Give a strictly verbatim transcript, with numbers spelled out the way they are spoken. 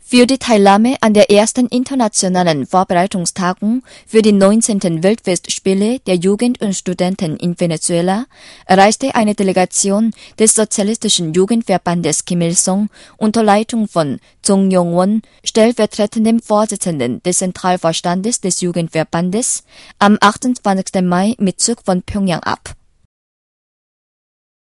Für die Teilnahme an der ersten internationalen Vorbereitungstagung für die neunzehnten Weltfestspiele der Jugend und Studenten in Venezuela reiste eine Delegation des Sozialistischen Jugendverbandes Kim Il-sung unter Leitung von Chung Yong-won, stellvertretendem Vorsitzenden des Zentralvorstandes des Jugendverbandes, am achtundzwanzigsten Mai mit Zug von Pjöngjang ab.